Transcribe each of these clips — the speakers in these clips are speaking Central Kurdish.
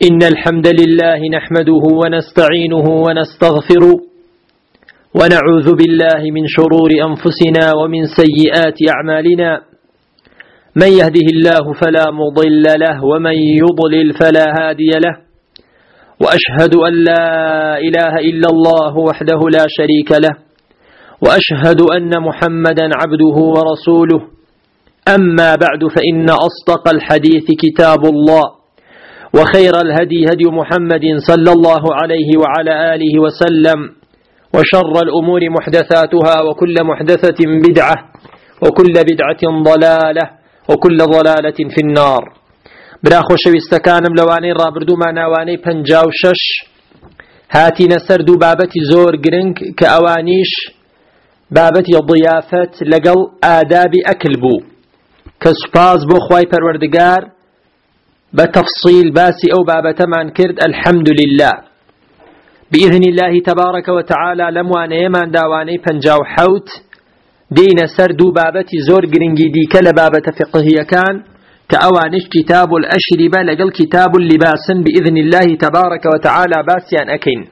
إن الحمد لله نحمده ونستعينه ونستغفره ونعوذ بالله من شرور أنفسنا ومن سيئات أعمالنا. من يهده الله فلا مضل له ومن يضلل فلا هادي له، وأشهد أن لا إله إلا الله وحده لا شريك له، وأشهد أن محمدا عبده ورسوله. أما بعد، فإن أصدق الحديث كتاب الله، وخير الهدي هدي محمد صلى الله عليه وعلى آله وسلم، وشر الأمور محدثاتها، وكل محدثة بدعة، وكل بدعة ضلالة، وكل ضلالة في النار. براخو شويستكانم لواني رابردو ما ناواني پنجاو شش هاتي نسردو بابتي زور گرنگ كأوانيش بابتي ضيافت لقل آداب أكل بو كسباز بو خواي پروردگار بتفصيل باسي أو بابتمان كرد. الحمد لله بإذن الله تبارك وتعالى لمواني يمان داواني پنجاو حوت دين سردو بابتي زور گرنگي دي كلا بابت فقهية كان كأوانش كتاب الأشربة لقل كتاب اللباس بإذن الله تبارك وتعالى باسيان أكين.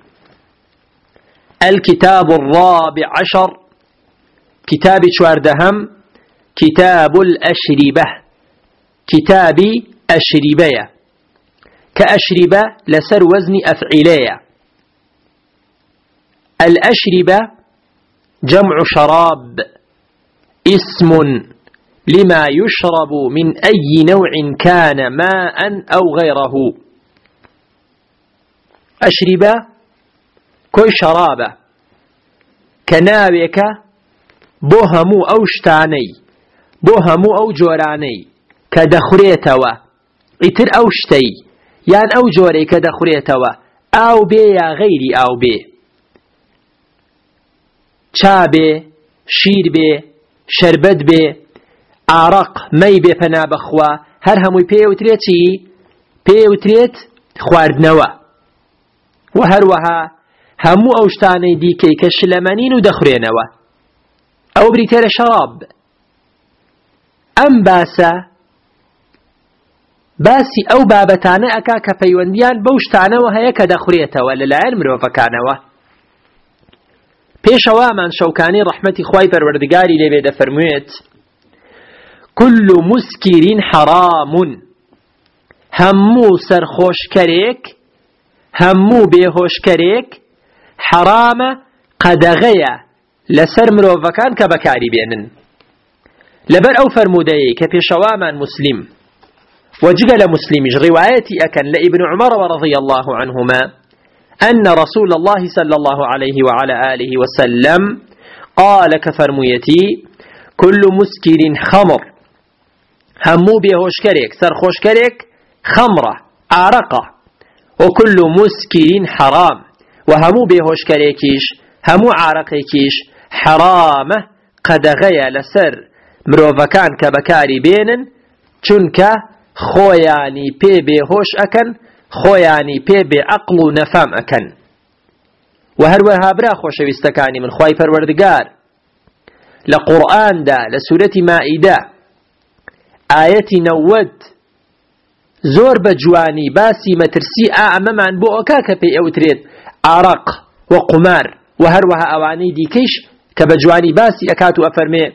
الكتاب الرابع عشر كتاب شواردهم كتاب الأشربة، كتابي أشربية كأشربة لسر وزن أفعلية. الأشربة جمع شراب، اسم لما يشرب من أي نوع كان ماء أو غيره. أشربة كوي شرابة كناويك بوهمو أو شتاني بوهمو أو جوراني كدخريتوا إتر أو شتي يان أو جوري كدخريتوا أو بي يا غيري أو بي شابي شير بي شربت بي عرق مي بي فنا بخوا هر هموي بي وتريت خواردنوا وهروها همو أو شتاني ديكي كشلمانين ودخرينوا أو بريتير شراب. أم باسي أو بابتانه أكا كفيونديان بوشتانه وهي كدخريته ولا لا علم روفكانه. بيشوا من شوكاني رحمتي خواي پروردگاري لبيد فرمويت: كل مسكر حرام، همو سرخوش كريك همو بيهوش كريك حرام قدغيا لسر مروفكان كبكاري بينن. لبر أو فرمودي كبيشوا من مسلم وجقل مسلمج روايتي أكن لابن عمر رضي الله عنهما أن رسول الله صلى الله عليه وعلى آله وسلم قال كفرميتي: كل مسكر خمر، همو بيهوش كريك سرخوش كريك خمرة عرقة، وكل مسكر حرام، وهمو بيهوش كريكيش همو عرقيكيش حرام قدغيا لسر مروفكان كبكاري بينن چونك خوياني بي بهوش أكن خوياني بي بعقل نفام أكن. وهروها برا خوشويستكاني من خواي پروردگار لقرآن دا لسورة مائدة آية نود زور بجواني باسي مترسي أعممان بو أكاك بي أوتريد عرق وقمار وهروها أواني دي كيش كبجواني باسي أكاتو أفرمي: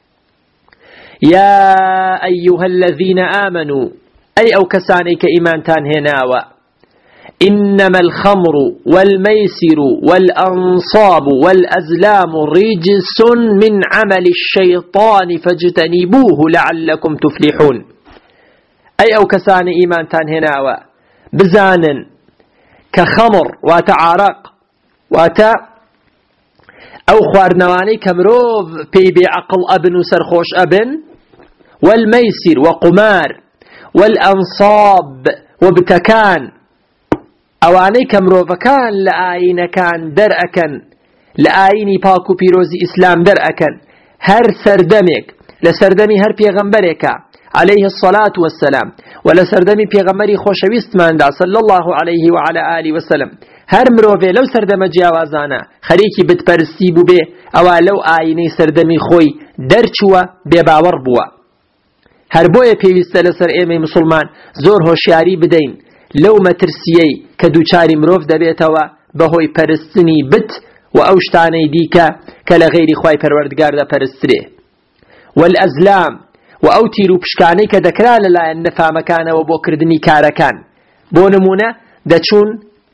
يا أيها الذين آمنوا، أي أو كسانيك إيمان تانهناوا، إنما الخمر والميسر والأنصاب والأزلام رجس من عمل الشيطان فاجتنبوه لعلكم تفلحون. أي أو كساني إيمان تانهناوا بزانا كخمر واتعارق واتا أو خواردنواني كمروف بيبي عقل أبن وسرخوش أبن، والميسر وقمار، والأنصاب وبتكان أواني كمروفكان لآين كان درأكن لآيني باكو بيروزي إسلام درأكن هر سردمك لسردمي هر بيغمبرك عليه الصلاة والسلام ولا سردمي بيغمبري خوشويست من دا صلى الله عليه وعلى آله وسلم هر مروفي لو سردم جیاوازانا خريكي بتپرستی بو بي او لو آيني سردمي خوي درچوا بباور بوا. هر بوية پيوست لسر ايمي مسلمان زور هوشياري بدين لو مترسيي كدوچاري مروف دبيتوا بهوي پرستني بت وأوشتاني ديكا كلا غير خواي پروردگار دا پرستره والأزلام وأوتيرو بشكاني كدكرا للا النفا مكان وبوكردني كاركان بونمونا دا چون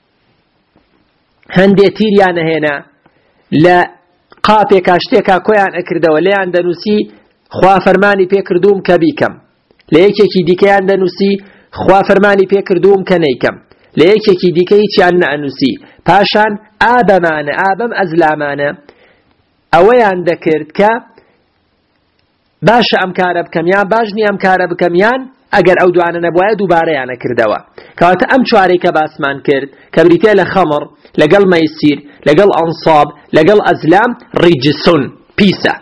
هندي تيريان هنا لا قاپێ کاشتێکا کۆیان ئەکردەوە لێیان دەنووسی خوا فەرمانی پێکردووم کە بیکەم لە یەکێکی دیکەیان دەنووسی خوا فەرمانی پێکردووم کە نەیکەم لە یەکێکی دیکە هیچیان نەئەنووسی پاشان ئابەمانە ئابەم ئەزلامانە ئەوەیان دەکرد کە باشە ئەم کارە بکەم یان باش نییە ئەم کارە بکەم یان ئەگەر ئەو دوانە نەبوایە دووبارەیانە کردەوە کەواتە ئەم چوارەی کە باسمان کرد کە بریتێ لە خەمڕ لەگەڵ مەیسیر لەگەڵ ئەنساب لەگەڵ ئەزلام ڕیجسون پیسە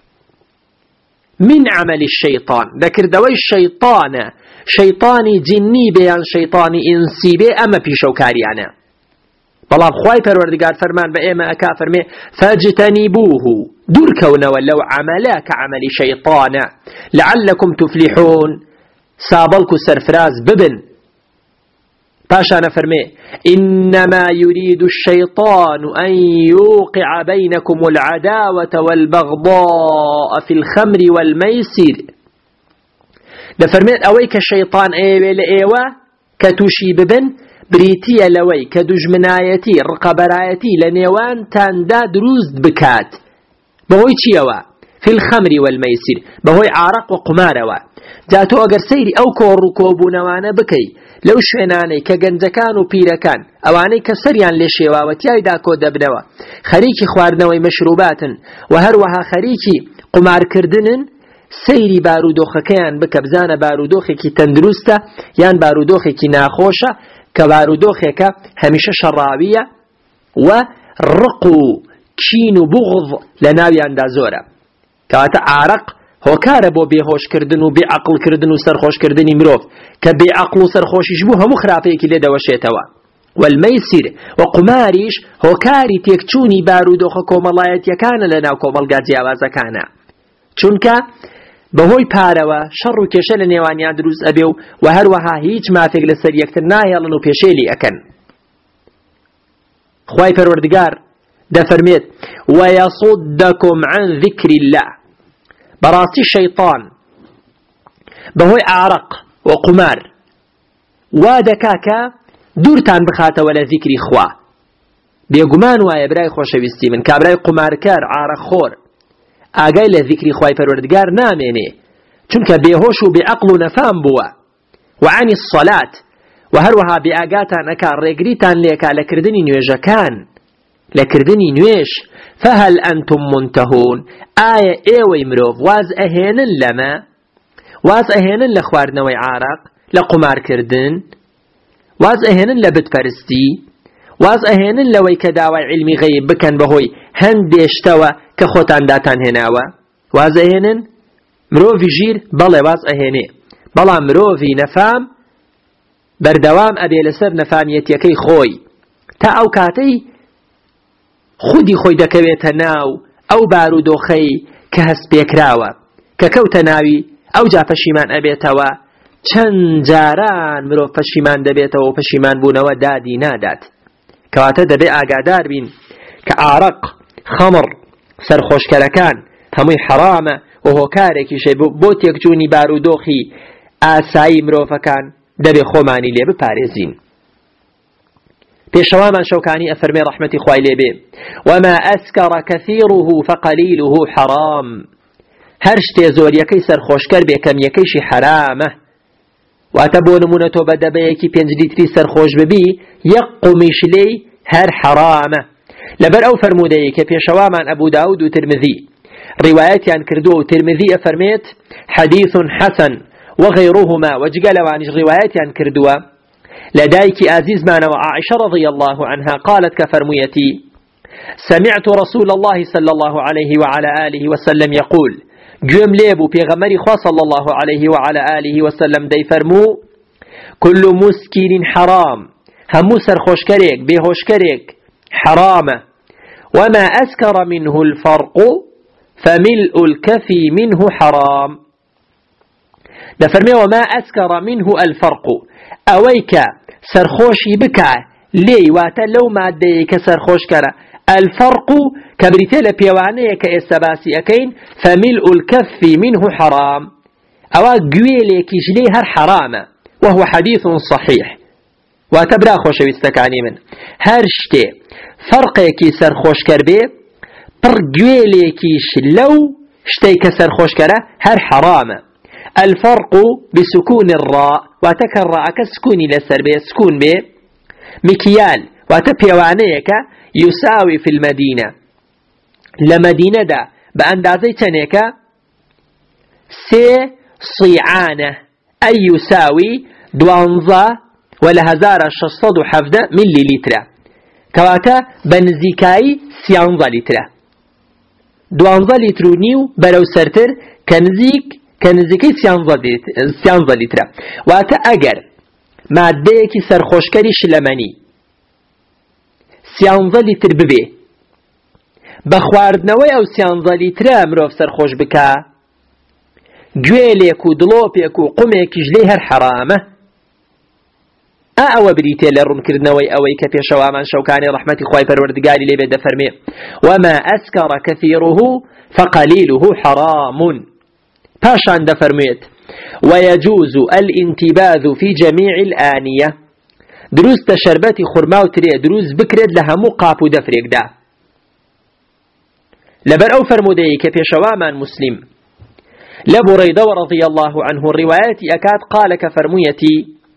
من عمل الشيطان ذكردوي الشيطان شيطاني جني بيان شيطاني انسي بي اما بيشوكاريانا بلاب خواي پروردگار فرمان بأيما اكا فرمي فاجتنبوه دور كونه ولو عملا كعمل شيطان لعلكم تفلحون سابلكو سرفراز ببن باشانا فرمي إنما يريد الشيطان أن يوقع بينكم العداوة والبغضاء في الخمر والميسر دفرميت أوي كالشيطان أيوة لأيوة كتوشي ببن بريتيا لوي كدجمنايتي رقبرايتي لنيوان تاندا دروز بكات بهوي تشيوا في الخمر والميسر بهوي عرق وقماروا جاتو أقر سيري أو كوركوبونوانا بكي لو شوێنانەی کە گەنجەکان و پیرەکان ئەوانەی کە سەریان لێ شێواوەتیایدا کۆ دەبنەوە خەریکی خواردنەوەی مەشروباتن و هەروەها خەریکی قومارکردنن سەیری بارودۆخەکەیان بکە بزانە بارودۆخێکی تەندروستە یان بارودۆخێکی ناخۆشە کە بارودۆخێکە هەمیشە شەڕاویە و ڕق و کین و بوغض لە ناویاندا زۆرە کەواتە عارق هۆکارە بۆ بێهۆشکردن و بێعەقڵکردن و سەرخۆشکردنی مرۆڤ کە بێعەقڵ و سەرخۆشیش بوو هەموو خراپەیەکی لێ دەوەشێتەوە والمەیسیر و قماریش هۆکاری تێکچوونی بارودۆخە کۆمەڵایەتیەکانە لە ناو کۆمەڵگا جیاوازەکانە چونکە بەهۆی پارەوە شەڕ و کێشە لە نێوانیان دروست ئەبێ و هەروەها هیچ مافێک لەسەر یەکتر ناهێڵن و پێشێلی ئەکەن خوای پەروەردگار دەفەرمێت وەیەصودەکم عن ذیکر الله براستي شيطان بهوي عرق وقمار وادكاكا دورتان بخاته ولا ذكري خوا بيقمان وايا براي خوشويستي من كابراي قماركار عرق خور آقاي لذكري خواي پروردگار ناميني چونك بيهوش بعقل نفام بوا وعن الصلاة وهروها بآقاتان اكار ريقريتان ليكا لكردني نيوجكان لكردني نويش فهل أنتم منتهون آية ايوي مروف واز اهينن لما واز اهينن لخواردنوي عارق لقمار كردن واز اهينن لبت پرستی واز اهينن لوي كداوي علمي غيب بكن بهوي هندشتوا كخوتان داتان هناوا واز اهينن مروفي جير بلا واز اهيني بلا مروفي نفام بردوام ابي لسر نفاميتيكي خوي تا او كاتي خودی خۆی دەکەوێتە ناو ئەو بارودۆخەی کە هەست پێکراوە کە کەوتە ناوی ئەو جا پەشیمان ئەبێتەوە چەند جاران مرۆڤ پەشیمان دەبێتەوە و پەشیمان بوونەوە دادی نادات کەواتە دەبێ ئاگادار بین کە ئارەق خەمڕ سەرخۆشکەرەکان هەمووی حەرامە و هۆکارێکیشە بۆ تێکچوونی بارودۆخی ئاسایی مرۆڤەکان دەبێ خۆمانی لێ بپارێزین بيشوامان شوكاني أفرمي رحمتي خوای لێبێ وما أسكر كثيره فقليله حرام هرشتي زور يكي سرخوشكر بكم يكيشي حرامه واتبو نمونتو بدبيكي 5 لتری سرخوش ببي يقمش لي هر حرامه لبر أو فرمودي كبيشوامان أبو داود وترمذي رواياتي عن كردو وترمذي أفرميت حديث حسن وغيرهما وجقلوانش رواياتي عن كردوه لدايك عزيز معنا وعائشة رضي الله عنها قالت كفرميتي سمعت رسول الله صلى الله عليه وعلى آله وسلم يقول جوم ليبو بيغمري خوا صلى الله عليه وعلى آله وسلم دي فرمو كل مسكر حرام همو سرخوشكريك بيهوشكريك حرام وما أسكر منه الفرق فملء الكفي منه حرام دفرمي وما أسكر منه الفرق أويك سرخوشي بكا لي واتا لو مادة كسرخوش كرا الفرق كبريتيل بيوانية كإستباسي أكين فملء الكف منه حرام أو قويلي كجلي هر حرام وهو حديث صحيح واتبرا خوش ويستكاني من هرشتي فرقي كي سرخوش كربي پر قويلي كيش لو شتي كسرخوش كرا هر حرام الفرق بسكون الراء وتكرر كسكوني لسر بي سكون بي مكيال وتبيوانيك يساوي في المدينة لمدينة دا بأندازي تنك سي صيعانة أي يساوي دوانزا ولا 1670 ملي لتر كواتا بنزيكاي سيانزا لتر دوانزا لتر نيو برو سرتر كنزيكي سيانزا لتر واتا اگر مادهيكي سرخوشكري شلماني سيانزا لتر ببي بخواردنەوەی ئەو سیانزە لیترە مرۆڤ سەرخۆش بکە گوێلێک و دڵۆپێک و قومێکیش لێ هەر حەرامە ئەوە بریتێ لە ڕوونکردنەوەی ئەوەی کە پێشەوامان شەوکانی ڕەحمەتی خوای پەروەردگاری لێ بێ دەفەرمێ وما أسكر كثيره فقليله حرام پاشان دەفەرمێت ويجوز الانتباذ في جميع الآنية دروستە شەربەتی خورما و ترێ دروست بکرێت لە هەموو قاپ و دەفرێکدا لبر أو فرمودي كبيشوامان مسلم لبريدة رضي الله عنه الروايات أكاد قال كفرميتي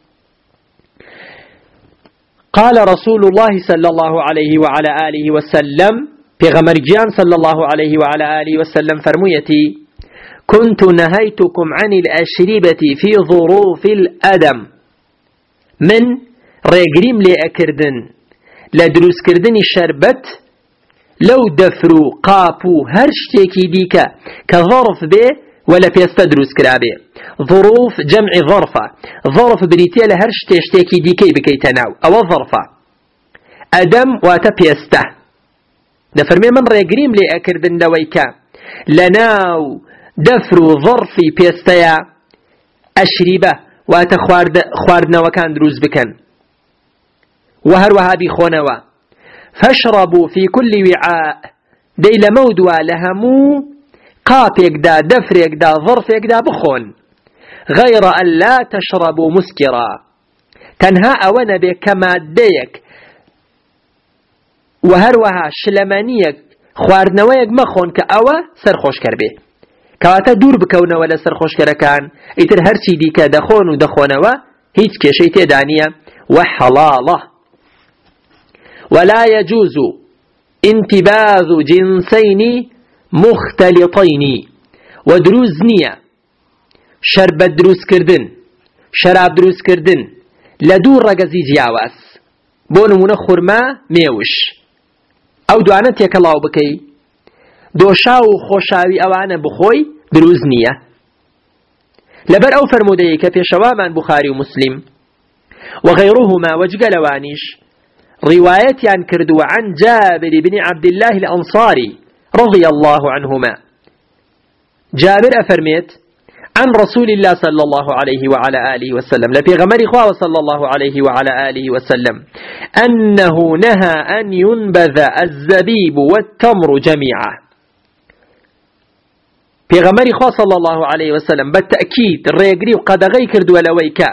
قال رسول الله صلى الله عليه وعلى آله وسلم بغمر جان صلى الله عليه وعلى آله وسلم فرميتي كنت نهيتكم عن الأشربة في ظروف الأدم من ريقريم لأكردن لدروس كردن الشربت لو دفرو قاپو هر شتێکی دیکە کە ظرف بێ ولا پێستە دروست کرابێ ظروف جمع ظرفە ظرف بریتێ لە هەر شتێکی دیکەی بکەیتە ناو ئەوە ظرفە ئەدەم واتە پێستە دەفەرمێ من ڕێگریم لێ ئەکردن لەوەی کە لە ناو دەفر و ظرفی پێستەیە ئەشریبە واتە خواردنەوەکان دروست بکەن و هەروەها بیخۆنەوە فاشربوا في كل وعاء دي لمودوا لهمو قابيك دا دفريك دا ظرفيك دا بخون غير أن لا تشربوا مسكرا تنها أولا بكماديك وهروها شلمانيك خواردنويك مخون كأوا سرخوش كربه كواتا دور بكونا ولا سرخوش كركان اتر هرسي ديكا دخون ودخونوا هيت كيشيتي دانية وحلاله ولا يجوز انتباذ جنسين مختلطين ودروز نية شربت دروز كردن شراب دروز كردن لدور رقزي جياواز بونمون خورما ميوش او دوانتك الله بكي دوشاو خوشاوي اوان بخوي دروز نية لبر او فرموديك في شوامان بخاري ومسلم وغيرهما وجقلوانيش رواية عن كردو عن جابر بن عبد الله الأنصاري رضي الله عنهما جابر أفرميت عن رسول الله صلى الله عليه وعلى آله وسلم لفي غمر إخوة صلى الله عليه وعلى آله وسلم أنه نهى أن ينبذ الزبيب والتمر جميعا في غمر إخوة صلى الله عليه وسلم بالتأكيد الريقري وقدغي كردو لويكا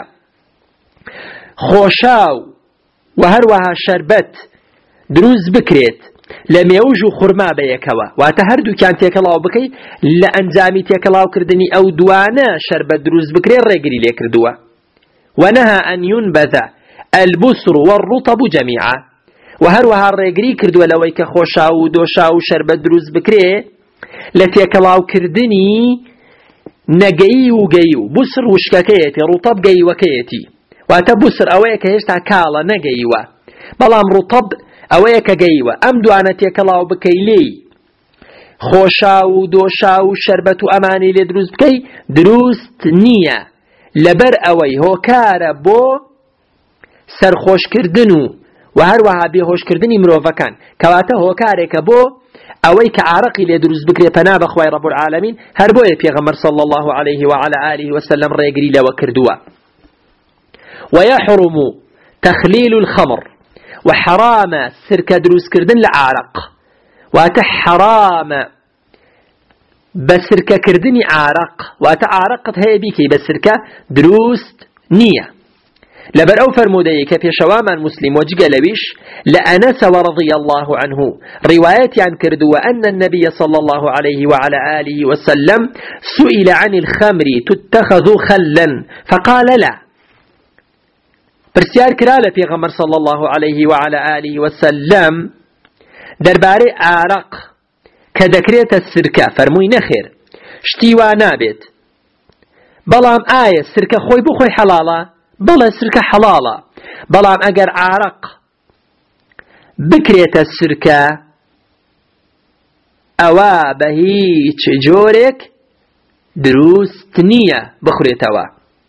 خوشاو وهروها شربت دروز بكريت لم يوجو خرما بيكوا واتهردو كان تيكلاو بكي لأنزامي تيكلاو كردني أو دوانا شربت دروز بكري الرقري ليكردوا ونهى أن ينبذ البسر والرطب جميعا وهروها الرقري كردوا لويك خوشاو دوشاو شربت دروز بكري لتيكلاو كردني نقي وقيو بسر وشكاكيتي رطب قي وكيتي واتا بسر اويك هشتا كالا نقيوة بلام رطب اويك قيوة ام دوانتيك الله بكيلي خوشاو دوشاو شربتو اماني لدروز بكي دروست نية لبر اوي هو كار بو سرخوش كردنو وهروها بيهوش كردني مروفكان كواتا هو كاريك بو اويك عرقي لدروز بكري پناب اخوي رب العالمين هربوية بيغمر صلى الله عليه وعلى آله وسلم ريقري لوكردوا ويحرم تخليل الخمر وحرام سركة دروس كردن لعارق وتحرام بسركة كردني عارق وتعارقت هي بيكي بسركة دروس نية لبر أو فرموديك في شواما مسلم وجقلويش لأنس ورضي الله عنه روايات عن كردو وأن النبي صلى الله عليه وعلى آله وسلم سئل عن الخمر تتخذ خلا فقال لا برسيار كرالة في غمر صلى الله عليه وعلى آله وسلم درباري عرق كذكرية السركة فرموي نخير شتيوانا بيت بلام آية السركة خوي بخوي حلالة بلا السركة حلالة بلام أجر عرق بكرية السركة أوا بهيج جورك دروس تنية بخريتوا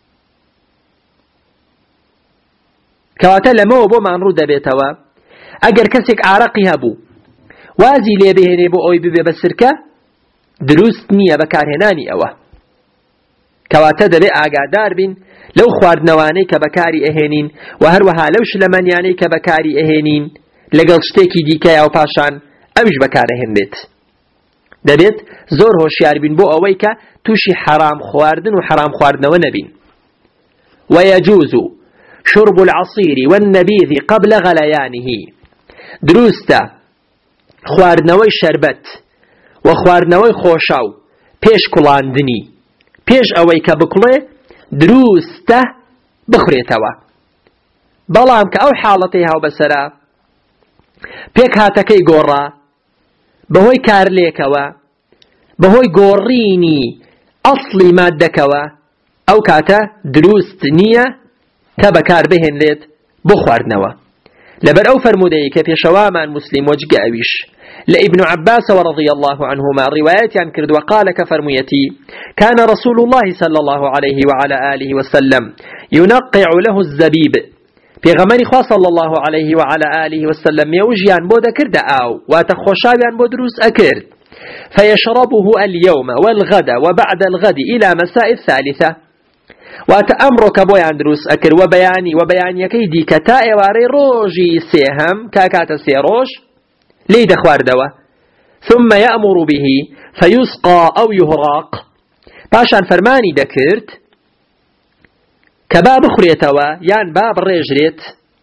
كواتا لما بو من رود بيتوا اگر كسك عرقي هبو وازي لي بهني بو اوي بي بسركه دروست نيه بكارهناني اوه كواتا دبي اگادار بين لو خواردنواني كبكاري اهينين وهروها لو شلمانياني كبكاري اهينين لقل شتيكي ديكا او باشان اوش بكارهن بيت دبيت زور هوشيار بين بو اويكا توشي حرام خواردن وحرام خواردنو نبين ويجوز شرب العصير والنبيذ قبل غليانه دروستا خواردنوي شربت وخواردنوي خوشاو پیش کلاندنی پیش اوی که بکله دروستا بخوريتوا بلام که او حالتی هاو بسرا پیک هاتکی گورا بهوی کارلیکوا بهوی گورینی اصلی مادکوا او کاتا دروست نیه تبكار بهن ليت بخواردنوا لبر أو فرمودي كفي شواما مسلم وجق أويش لابن عباس ورضي الله عنهما روايات عن كرد وقال كفرميتي كان رسول الله صلى الله عليه وعلى آله وسلم ينقع له الزبيب في غماني خوا صلى الله عليه وعلى آله وسلم يوجيان بود كرد أو واتخوشاويان بودروس أكرد فيشربه اليوم والغد وبعد الغد إلى مساء الثالثة وتأمرك بويان دروس أكر وبياني كيدي كتائي واري روجي سيهم كاكات سيروش ليد خوار دوا ثم يأمر به فيسقى أو يهراق باشان فرماني دكرت كباب خريتوا يان باب ريجريت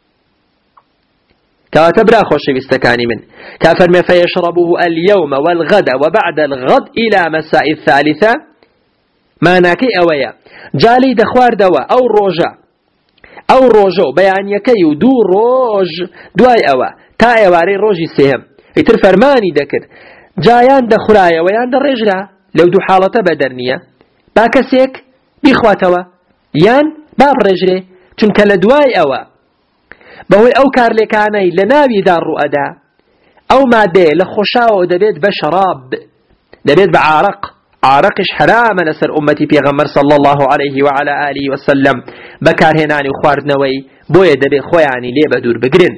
كاتبرا خوشي بستكاني من كافرمي فيشربه اليوم والغد وبعد الغد إلى مساء الثالثة ما ناكي أويا جالي دخوار دوا أو روجو بيان يكيو دو روج دواي أوا تا أواري روجي سيهم يتر فرماني دكر جايان دخرايا ويان در رجلا لو دو حالة بدرنية باكسيك بيخواتوا يان باب رجلي چونك لدواي أوا بهوي أو كارليكاني لناوي دار رؤدا أو مادة لخشاو دبيت بشراب دبيت بعارق عارقش حرام لسر أمتي بيغمر صلى الله عليه وعلى آله وسلم بكار هناني وخواردنوي بويا دبي خوياني ليه بدور بقرن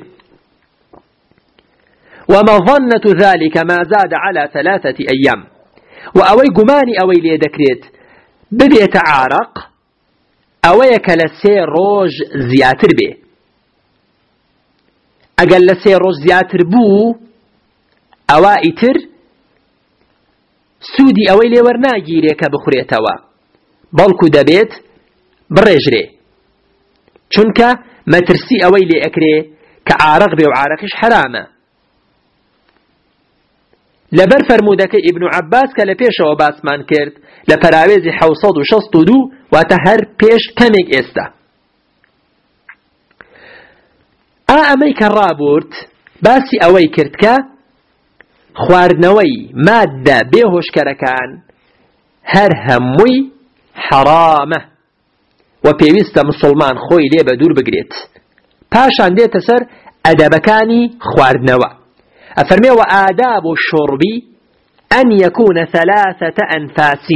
ومظنة ذلك ما زاد على 3 أيام وأوي قماني أوي ليه دكريت بديت عارق أوي كالسي روج زياتر بي أقل لسي روج زياتر بو أوائتر سودي أوي لي ورناجيري كبخوريتوا بلكو دبيت بريجري چونك ما ترسي أوي لي أكري كعارق بي وعارقش حرامة لبر فرمودك ابن عباس كالبيش وباسمان كرد لپراويزي 762 واتهر بيش كميك استا أميك الرابورت باسي أوي كردك خواردنوي مادة بيهوش كركان هر هموي حرامة وبيويست مسلمان خوي ليه بدور بقريت پاشان ديت سر أدبكاني خواردنوا أفرمي وآداب الشرب أن يكون 3 أنفاس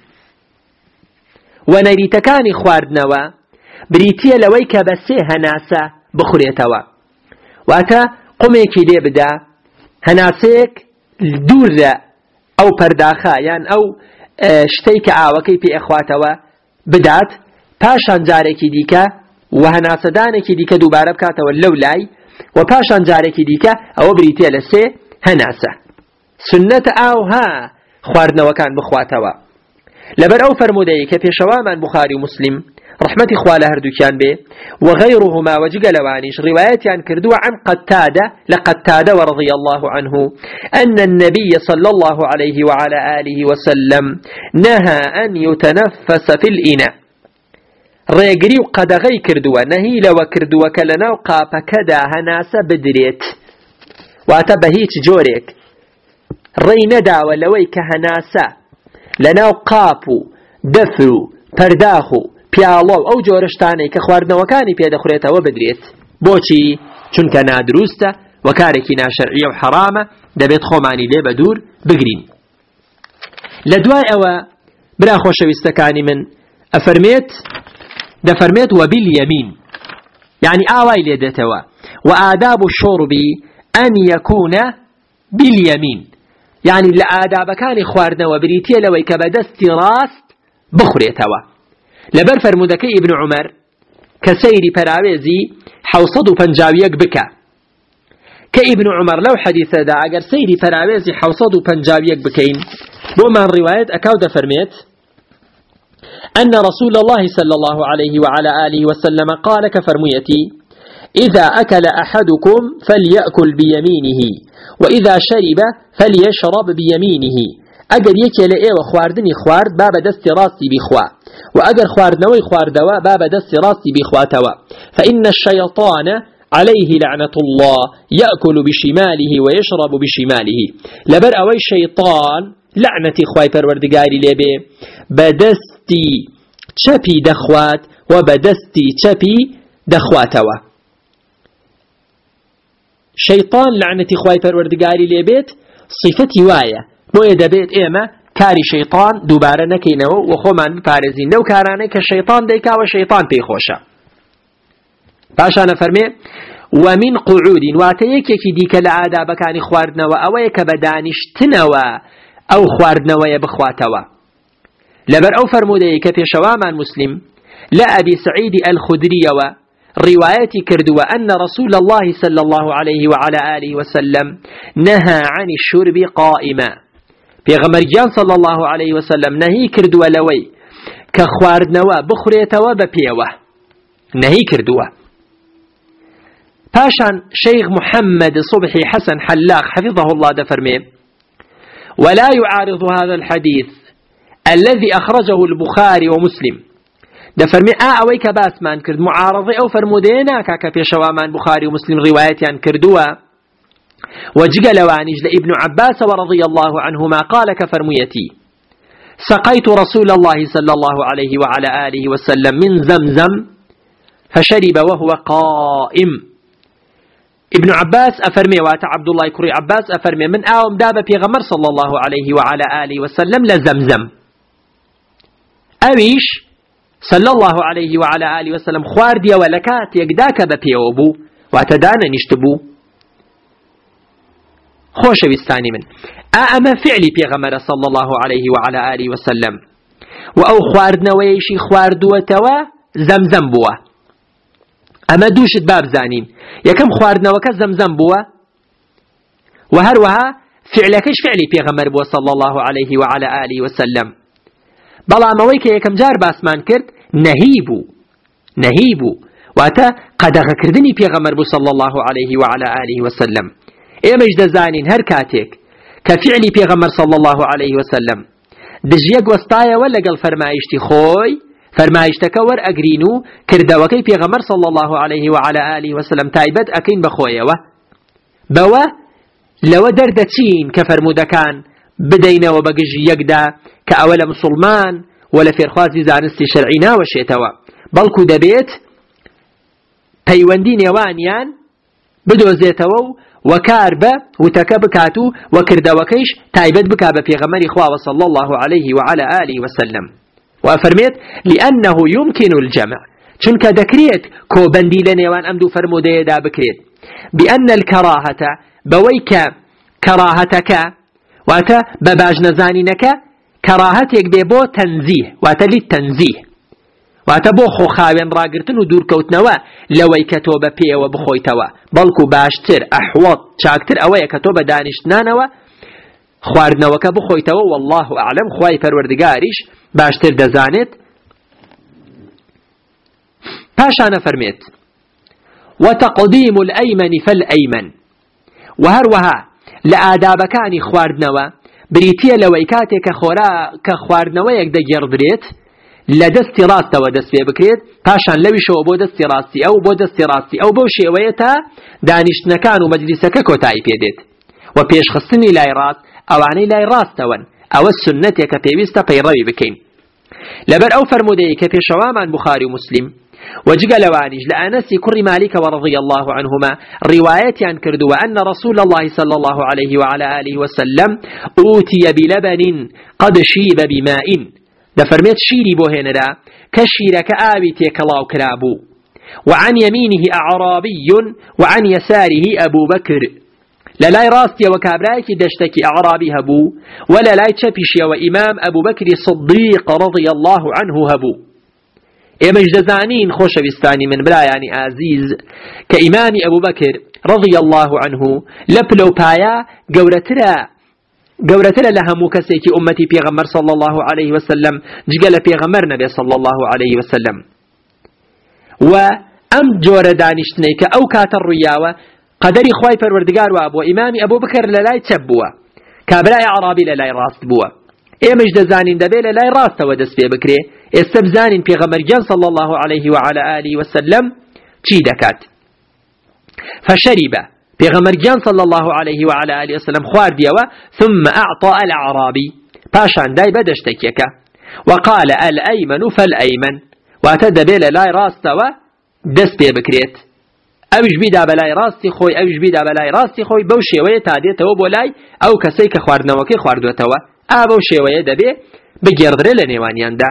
ونريتكاني خواردنوا بريتيا لويك بسي هناسة بخوريتوا واتا قميكي دي بدا هناسيك دور أو پرداخا يعني أو شتيك عاوكي في إخواتوا بدات پاشان جاريكي ديكا وهناسدانێکی دیکە دووبارە بکاتەوە لەو لای و پاشان جارێکی دیکە ئەوە بریتە لە سێ هەناسە. سنەتە ئاوها خواردنەوەکان بخواتەوە. لەبەر ئەو فەرمودەیە کە پێشەوامان بوخاری و مسلم رحمەتی خوا لە هەردووکیان بێ وغيرهما وجگەلەوانیش ڕیوایەتیان کردووە عن قتادة ورضي الله عنه أن النبي صلى الله عليه وعلى آله وسلم نهى أن يتنفس في الإناء. ڕێگری و قەدەغەی کردووە نەهی لەوە کردووە کە لەناو قاپەکەدا هەناسە بدرێت، واتە بە هیچ جۆرێک ڕێی نەداوە لەوەی کە هەناسە لەناو قاپ و دەفر و پەرداخ و پیاڵۆ ئەو جۆرەشتانەی کە خواردنەوەکانی پێدەخورێتەوە بدرێت. بۆچی؟ چونکە نادروستە و کارێکی ناشەرعیە و حرامە، دەبێت خۆمانی لێ بە دوور بگرین. لە دوای ئەوە برا خۆشەویستەکانی من دەفەرمێت وباليمين، يعني ئاوای لێ دێتەوە. وآداب الشرب أن يكون باليمين، يعني لآدابەکانی خواردنەوە بریتیە لەوەی کە بەدەستی ڕاست بخورێتەوە. لەبەر فەرمودەکەی ئیبن عومەر کە سەیری پەراوێزی 751 بکە، کە ئیبن عومەر لەو حەدیثەدا ئەگەر سەیری پەراوێزی 751 بکەین بۆمان ڕیوایەت ئەکاو دەفەرمێت أن رسول الله صلى الله عليه وعلى آله وسلم قال كفرميتي إذا أكل أحدكم فليأكل بيمينه وإذا شرب فليشرب بيمينه. أجر يكي لإيوة خواردني خوارد باب دست راسي بخوا، وأجر خواردنوي خواردوا باب دست راسي بخواتوا، فإن الشيطان عليه لعنة الله يأكل بشماله ويشرب بشماله. لبر أوي شيطان لعنتي خواي پروردگاري لبه بدستي چپي دخوات وبدستي چپي دخواتوا. شيطان لعنتي خواي پروردگاري لبيت صفتي وايا بۆیە دەبێت ئێمە کاری شەیطان دووبارە نەکەینەوە و خۆمان بپارێزین لەو کارانەی کە شەیطان دەیکاوە شەیطان پێی خۆشە. پاشانە فەرمێ ومن قعود، واتە یەکێکی دیکە لە ئادابەکانی خواردنەوە ئەوەیە کە بە دانیشتنەوە ئەو خواردنەوەیە بخواتەوە. لەبەر ئەو فەرمودەیە کە پێشەوامان مسلم لە ئەبی سعیدی ئەلخودریەوە روايتي كردوا أن رسول الله صلى الله عليه وعلى آله وسلم نهى عن الشرب قائما. پیغمبرجان صلى الله عليه وسلم نهي كردوا لوي كخواردنوا بخوريتوا بپیوه نهي كردوا. پاشان شيخ محمد صبحي حسن حلاق حفظه الله دفرمي ولا يعارض هذا الحديث الذي أخرجه البخاري ومسلم. دفرمي أوي كباس مان كرد معارضة أو فرمودينا كاكا بيشوامان بخاري ومسلم روايتيان كردوا وجقلوانج لابن عباس ورضي الله عنهما قال كفرميتي سقيت رسول الله صلى الله عليه وعلى آله وسلم من زمزم فشرب وهو قائم. ابن عباس أفرمي واتا عبد الله كري عباس أفرمي من آوم داب بيغمر صلى الله عليه وعلى آله وسلم لزمزم أويش صلى الله عليه وعلى آله وسلم خواردي ولكات يقداك بپیوبو واتدانا نشتبو. خوش بستاني من أما فعلي بيغمر صلى الله عليه وعلى آله وسلم وأو خواردنا ويشي خواردوا توا زمزم بوا. أما دوشت باب زانين يكم خواردنا وكا زمزم بوا وهروها فعلكش فعلي بيغمر بوا صلى الله عليه وعلى آله وسلم. بلا مويك يكم جار باسمان كرد نهيبو واتا قدغ كردني بيغمر بو صلى الله عليه وعلى آله وسلم. ايمش دزانين هر كاتيك كفعلي بيغمر صلى الله عليه وسلم دجيق وستايا ولا قل فرمايشتي خوي فرمايشتك ور اقرينو كردوكي بيغمر صلى الله عليه وعلى آله وسلم تايبت اكين بخويا بوا لو دردتين كفرمودكان بدينا وبقجي يقدا كأول مسلمان ولا في إرخاص زانستي شرعينا وشيتوا بلكو دبيت پەیوەندی نێوانیان بدۆزێتەوە و وەکار بە وتەکە بکات و وەکردەوەکەیش تایبەت بکا بە پێغەمبەری خوا صلى الله عليه وعلى آله وسلم. وأفرميت لأنه يمكن الجمع، چونکە دەکرێت کۆبەندی لە نێوان ئەم دوو فەرمودەیەدا بکرێت. بأن الكراهة بەوەی کە کەراهەتەکە واتە بە باش نەزانینەکە کەراهەتێک بێ بۆ تەنزیه واتە للتەنزیه واتە بۆ خۆخاوێن ڕاگرتن و دوورکەوتنەوە لەوەی کە تۆ بە پێوە بخۆیتەوە، بەڵکو باشتر ئەحوەط چاکتر ئەوەیە کە تۆ بە دانیشتنانەوە خواردنەوەکە بخۆیتەوە. والله ئەعلەم، خوای پەروەردگاریش باشتر دەزانێت. پاشانە فەرمێت وتقديم الأيمن فالأيمن، وهروها لآدابكاني خواردنەوە بریتیە لەوەی کاتێک کە خواردنەوەیەک دەگێڕدرێت لە دەستی ڕاستەوە دەست پێ بکرێت، پاشان لەویشەوە بۆ دەستی ڕاستی ئەو بۆ دەستی ڕاستی ئەو بەو شێوەیە تا دانیشتنەکان و مەجلیسەکە کۆتایی پێدێت. و پێشخستنی لای ڕاست ئەوانەی لای ڕاستەوەن، ئەوە سنەتێکە پێویستە پەیڕەوی بکەین. لەبەر ئەو فەرمودەیە کە پێشەوامان بوخاری و مسلم وجگە لەوانیش لە ئەنەسی کوڕی مالیکەوە رضی الله عنهما ڕیوایەتیان کردووە أن رسول الله صلى الله عليه وعلى آله وسلم أوتي بلبن قد شيب بماء، دەفەرمێت شیری بۆ هێنرا کە شیرەکە ئاوی تێکەڵاو کرابوو. وعن يمينه أعرابي وعن يساره أبو بكر، للاي راستي وكابرايكي دشتكي أعرابي هبو، وللاي تشبشي وإمام أبو بكر صديق رضي الله عنه هبو. ئێمەش دەزانین خۆشەویستانی من برایانی ئازیز کە ئیمامی ئەبوو بەکر رضی الله عنه لە پلەپایە گەورەترە لە هەموو کەسێکی ئومەتی پێغەمبەر صلی الله عليه وسلم جگە لە پێغەمبەر نەبێ صلی الله عليه وسلم. و ئەم جۆرە دانیشتنەی کە ئەو کاتە ڕوویاوە قەدەری خوای پەروەردگار وا بووە ئیمامی ئەبوو بەکر لەلای چەپ بووە، کابرای عەرابی لەلای ڕاست بووە. ئێمەش دەزانین دەبێت لەلای ڕاستەوە دەست پێ بکرێ. ئێستا بزانین پێغەمبەرگیان صلی الله عليه وعلى آله وسلم چی دەکات. فشرب، پێغەمبەرگیان صلی الله عليه وعلى آله وسلم خواردیەوە، ثم أعطى الأعرابي، پاشان دای بە دەشتێکەکە، وقال الأيمن فالأيمن، واتە دەبێت لەلای ڕاستەوە دەست پێ بکرێت. ئەویش بیدا بەلای ڕاستی خۆی، ئەویش بیدا بەلای ڕاستی خۆی، بەو شێوەیە تا دێتەوە بۆ لای ئەو کەسەی کە خواردنەوەکەی خواردوێتەوە. بەو شێوەیە دەبێ بگێڕدرێ لە نێوانیاندا.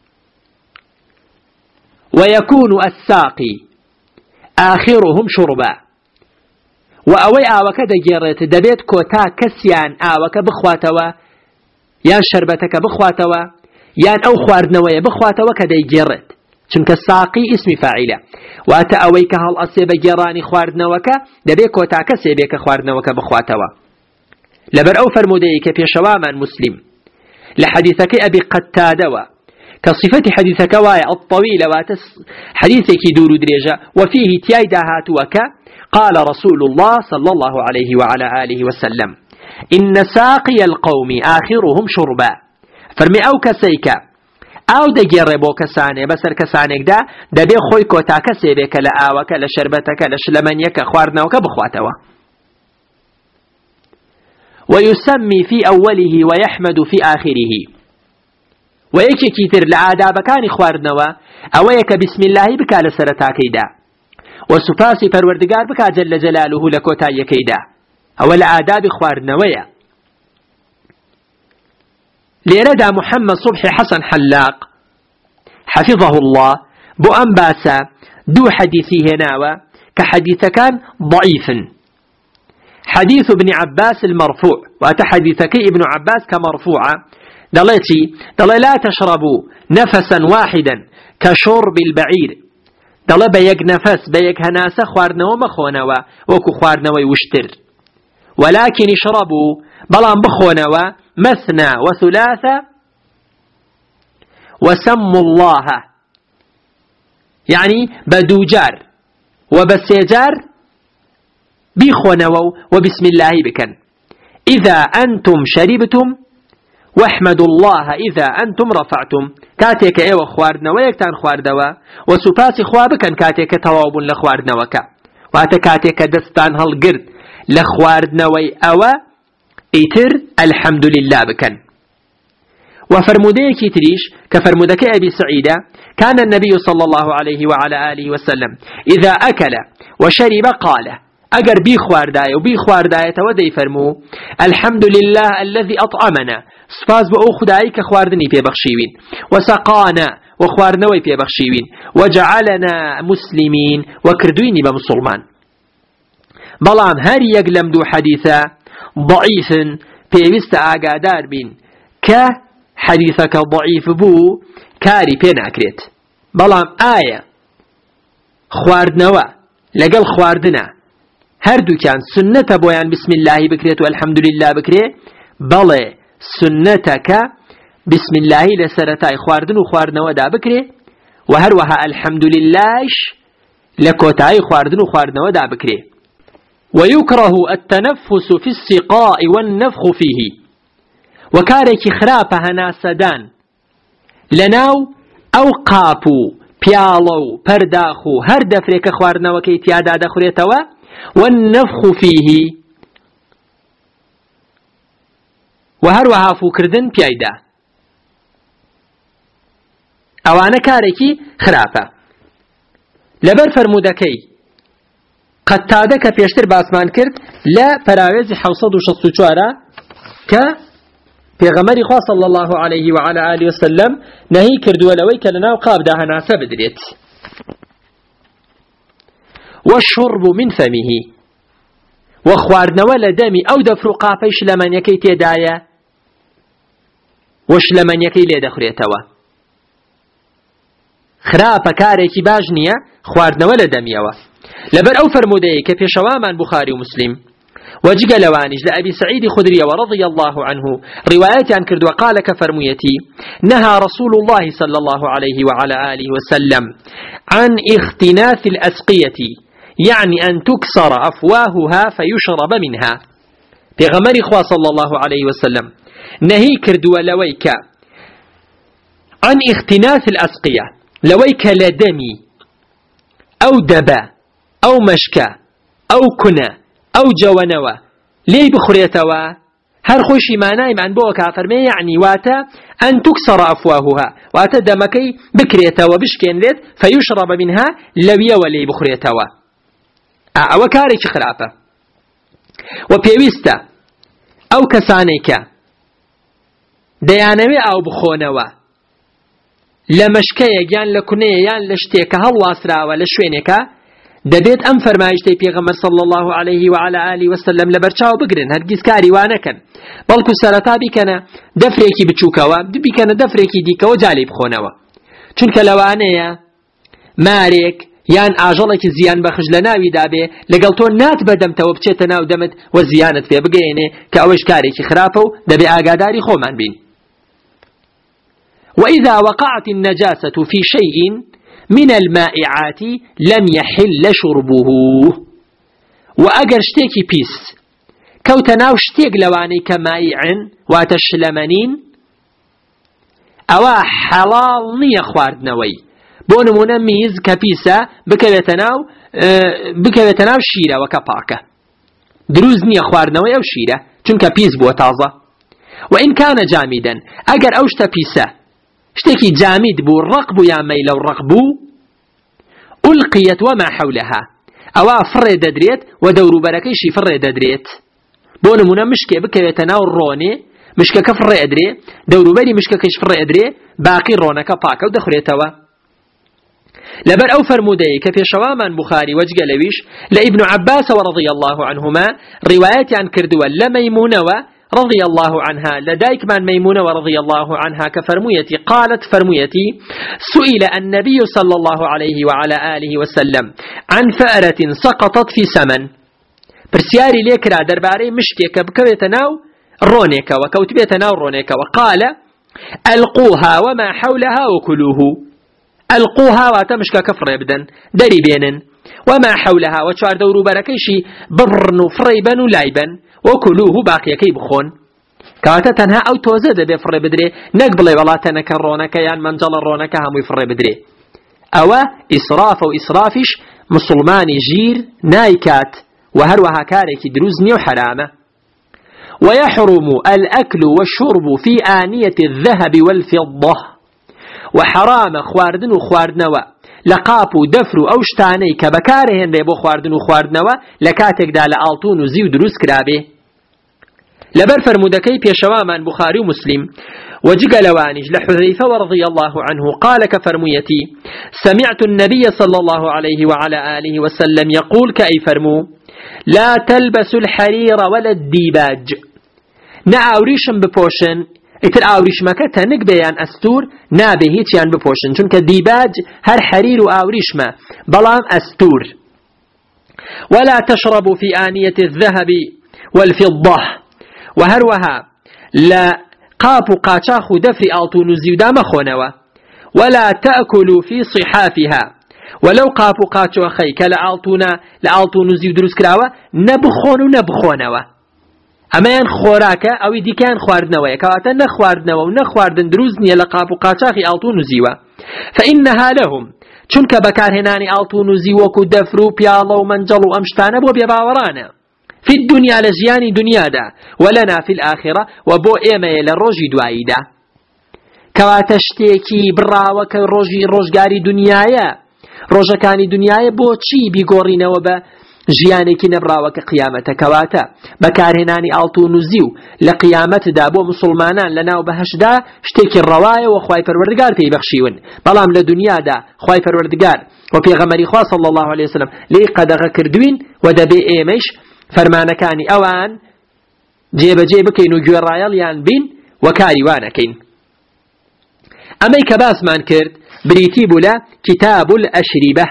ويكون الساقي آخرهم شربا، وأوي آوكا دەگێڕێت دەبێت کۆتا کەسیان ئاوەکە بخواتەوە یان شەربەتەکە بخواتەوە یان ئەو خواردنەوەیە بخواتەوە کە دەیگێڕێت، چونکە ساقی اسمی فاعیلە، واتە ئەوەی کە هەڵ ئەسێ بە گێڕانی خواردنەوەکە دەبێت کۆتا کەسێ بێ کە خواردنەوەکە بخواتەوە. لەبەر ئەو فەرمودەیە کە پێشەوامان مسلم لە حەدیثەکەی ئەبی قەتادەوە کە صفەتی حەدیثەکە وایە الطویل، واتە حەدیثێکی دوور و درێژە، وفيه تیایدا هاتووەکە قال رسول الله صلى الله عليه وعلى آله وسلم إن ساقي القوم آخرهم شربا، فەرمی ئەو کەسەیکە ئاو دەگێڕێ بۆ کەسانێ بەسەر کەسانێکدا دەبێ خۆی کۆتا کەسێ بێ کە لە ئاوەکە لە شەربەتەکە لە شلەمەنیەکە خواردنەوەکە بخواتەوە. ويسمي في أوله ويحمد في آخره، ويكي تر لعادابكاني خواردنوا أويك بسم الله بك لسرتاكيدا، وسپاسی پەروەردگار بك جل جلاله لكوتايكيدا، أو لعاداب خواردنويا. ليردا محمد صبحي حسن حلاق حفظه الله بو أنباسا دو حديثي هناوا كحديث كان ضعيف، حديث ابن عباس المرفوع، وتحديثك ابن عباس كمرفوعة دلتي لا تشربوا نفسا واحدا كشرب البعير، دل بيك نفس بيك هناسة خوارنا ومخونوا وكو خوارنا ويوشتر، ولكن اشربوا بلان بخونوا مثنى وثلاثة وسموا الله، يعني بدوجار وبسيجار بيخونوا وبسم الله بكن، إذا أنتم شربتم واحمدوا الله إذا أنتم رفعتم، كاتيك ايوه خواردنا ويكتان خواردوا وسپاسی خوا بکن كاتيك تواب لخواردنا وكا، واتا كاتيك دستان هالقرد لخواردنا وي أوا ايتر الحمد لله بكن. وفرموديك تريش كفرمودك أبي سعيدة كان النبي صلى الله عليه وعلى آله وسلم إذا أكل وشرب قال، اگر بی خواردای و بی خواردای تودی فرمو الحمد لله الذي اطعمنا، سپاس به او خدایی که خواردنی پی بخشیوین، و سقانا و خواردنوی پی بخشیوین، و جعلنا مسلمین و کردوینی به مسلمان. بلام هر یک لم دو حدیثا ضعیف پیوست آگادار بین که حدیثك ضعیف بو کاری پی نکرید. بەڵام ئایا خواردنەوە لەگەڵ خواردنە هەردووکیان سنەتە بۆیان بسم الله بکرێت و الحەمدولله بکرێ؟ بەڵێ سنەتەکە بسم الله لە سەرەتای خواردن و خواردنەوەدا بکرێ و هەروەها الحەمدوللهش لە کۆتایی خواردن و خواردنەوەدا بکرێ. ويكره التنفس في السقاء والنفخ فيه وكارێکی خراپە هەناسەدان لەناو ئەو قاپ و پیاڵە و پەرداخ و هەر دەفرێکە خواردنەوەکەی تیادا دەخورێتەوە والنفخ فيه و هەروەها فوکردن پیایدا. ئەوانە کارێکی خراپە. لەبەر فەرمودەکەی قەتادە کە پێشتر باسمان کرد لە پەراوێزی 764 کە پێغەمبەری خوا صلی الله عليه وعلى آله وسلم نهی کردووە لەوەی کە لەناو قابدا هەناسە بدرێت. والشرب من فمه و خواردنەوە لە دەمی ئەو دەفر و قاپەی شلەمەنیەکەی تێدایە و شلەمەنیەکەی لێ دەخورێتەوە. خراپە، کارێکی باش نییە خواردنەوە لە دەمیەوە. لەبەر ئەو فەرمودەیە کە پێشەوامان بوخاری و مسلم وجگە لەوانیش لە ئەبی سعید خودریەوە رضي الله عنه رواياتیان کردووە قال کە فەرموویەتی نهى رسول الله صلى الله عليه وعلى آله وسلم عن اختناث الأسقية يعني أن تكسر أفواهها فيشرب منها. پێغەمبەری خوا صلى الله عليه وسلم نهی کردووە لەوەی کە عن اختناث الأسقية لەوەی کە لە دەمی ئەو دەبە ئەو مەشکە ئەو کونە ئەو جەوەنەوە لێی بخورێتەوە. هەر خۆشی مانایمان بۆ کافەرمێ یعنی واتە ئەن توکسەڕ ئەفواهوها واتە دەمەکەی بکرێتەوە بشکێنرێت فەیوشڕەبە منها لەویەوە لێی بخورێتەوە. ئەوە کارێکی خراپە و پێویستە ئەو کەسانەی کە دەیانەوێ ئاو بخۆنەوە لە مەشکەیە یان لە کونەیە یان لە شتێکە هەڵواسراوە لە شوێنێکە دەبێت ئەم فەرمایشتەی پێغەمبەر صلی الله عليه وعلى آله وسلم لەبەرچاو بگرن، هەرگیز کاری وا نەکەن، بەڵکو سەرەتا بیکەنە دەفرێکی بچووکەوە بیکەنە دەفرێکی دیکەوە جالی بخۆنەوە. چونکە لەوانەیە مارێک یان ئاژەڵێکی زیان بەخش لە ناوی دابێ لەگەڵ تۆ نات بەدەمتەوە بچێتە ناو دەمت و زیانت پێ بگەێنێ کە ئەوەش کارێکی خراپە و دەبێ ئاگاداری خۆمان بین. وإذا وقعت النجاسة في شيء من المائعات لم يحل شربه. وأجر شتيكي بيس كوتناو شتيك لواني كمائعن واتشلمنين أوا حلال نية خواردنوي بۆ نمونە میز کە پیسە بکەوێتە ناو شیرە وەکە پاکە دروست نییە خواردنەوەی ئەو شیرە چونکە پیس بووە تازە. وإن كان جامدا ئەگەر ئەو شتە پیسە شتێکی جامد بوو ڕق بوو یان مەیلە و ڕق بوو ئولقیت وما حولها ئەوە فڕێ دەدرێت و دەوروبەرەکەیشی فڕێ دەدرێت. بۆ نمونە مشکێ بکەوێتە ناو ڕۆنێ مشکەکە فڕێ ئەدرێ دەوروبەری مشکەکەیش فڕێ ئەدرێ باقی ڕۆنەکە پاکە و دەخورێتەوە. لبر أو فرمودي كبيشوامان بخاري وجه لويش لابن عباس ورضي الله عنهما روايات عن كردوا لميمونة رضي الله عنها لدايك من ميمونة ورضي الله عنها كفرميتي قالت فرميتي سئل النبي صلى الله عليه وعلى آله وسلم عن فأرة سقطت في سمن برسياري ليكرا درباري مشكيك بكويتناو رونيكا وكوتبيتناو رونيكا وقال ألقوها وما حولها وكلوه. ألقوها واتمشكا كفر يبدن دري بينن وما حولها وشوار دورو بركيشي برن فريبن ولايبن وكلوه باقي كي بخون كواتا تنها أو توزد بفر بدري نقبلي ولا تنكرونك يان منجل رونك هم يفر بدري أو إسراف أو إسرافش مسلماني جير نايكات وهروها كاريك دروزني وحرامة. ويحرم الأكل والشرب في آنية الذهب والفضة وحرام خواردن وخواردنوا لقاب ودفر أو شتاني كبكارهن ريبو خواردن وخواردنوا لكاتك دا لألطون وزيو دروس كرابه. لبر فرمودكي بيشوامان بخاري ومسلم وجق لوانج لحذيفة ورضي الله عنه قال كفرميتي سمعت النبي صلى الله عليه وعلى آله وسلم يقول كأي فرمو لا تلبسوا الحرير ولا الديباج نعوريشن ببوشن ئیتر ئاوریشمەکە تەنک بێیان ئەستور نابێ هیچیان بپۆشن چونکە دیباج هەر حەریر و ئاوریشمە بەڵام ئەستور. ولا تشربوا في آنية الذهب والفضة وهروها لا قاب قاچاخ دفر ألطون زيودا مخونوا ولا تأكلوا في صحافها ولو قاب قاچو خيك لألطون زيود رسكراوا نبخونوا أما ين خوراكا أو ديكان خواردنوا كواتا نخواردنوا ونخواردن دروزني لقاب قاچاخي ألطون زيوا فإنها لهم چونکە بەکارهێنانی ئاڵتون و زیوەک و دەفر و پیاڵە و مەنجەڵ و ئەم شتانە بۆ بێباوەڕانە في الدنيا لە ژیانی دنیادا وەلەنا في الآخرة و بۆ ئێمەیە لە ڕۆژی دواییدا. کەواتە شتێکی بڕاوە کە ڕۆژگاری دنیایە ڕۆژەکانی دنیایە بۆچی بیگۆڕینەوە بە ژیانێکی نەبراوە کە قیامەتە. کەواتە بەکارهێنانی ئاڵتون و زیو لە قیامەتدا بۆ مسلمانان لە ناو بەهەشدا شتێکی ڕەوایە و خوای پەروەردگار پێی بەخشیون بەڵام لە دنیادا خوای پەروەردگار و پێغەمبەری خوا صلی الله علیه وسلم لێی قەدەغە کردوین و دەبێ ئێمەش فەرمانەکانی ئەوان جێبەجێ بکەین و گوێڕایەڵیان بین و کاری وانەکەین. ئەمەی کە باسمان کرد بریتی بوو لە کتاب الأشربة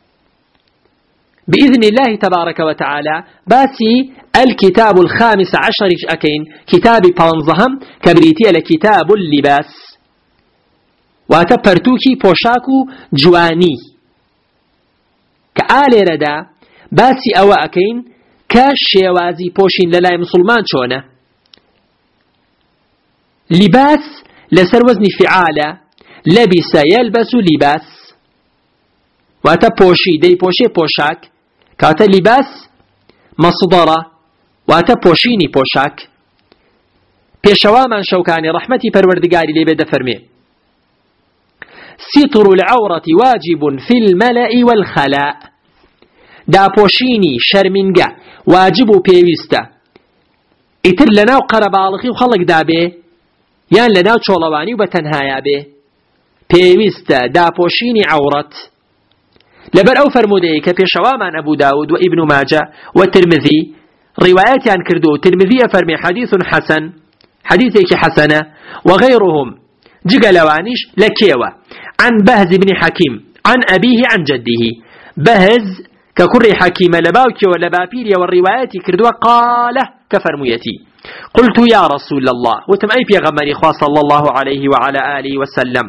بإذن الله تبارك وتعالى. باسي الكتاب الخامس عشر أكين كتاب بانزهم كبريتي لكتاب اللباس واتبرتوكي بوشاكو جواني كآل ردا باسي أو أكين كشيوازي بوشين للاي مسلمان شونه لباس لسر وزن فعالة لبس يلبس لباس واتبوشي دي بوشي بوشاك كاتا لباس مصدرة واتا بوشيني بوشاك بيشوامان شوكاني رحمتي پروردگاري لي بدا فرمي ستر العورة واجب في الملأ والخلاء دا بوشيني شرمنگا واجب بيويستا اتر لناو قربالخي وخلق دابي يان لناو چولواني وبتنهايا بي بيويستا دا بوشيني عورت لبر أو فرمودي كبيشوامان أبو داود وابن ماجه والترمذي روايات عن كردو ترمذي فرمي حديث حسن حديثك حسنة وغيرهم جقلوانيش لكيوة عن بهز بن حكيم عن أبيه عن جده بهز ككري حكيم لباوكي ولبابيري والروايات كردو قال كفرميتي قلت يا رسول الله وتم أي بيغمري صلى الله عليه وعلى آله وسلم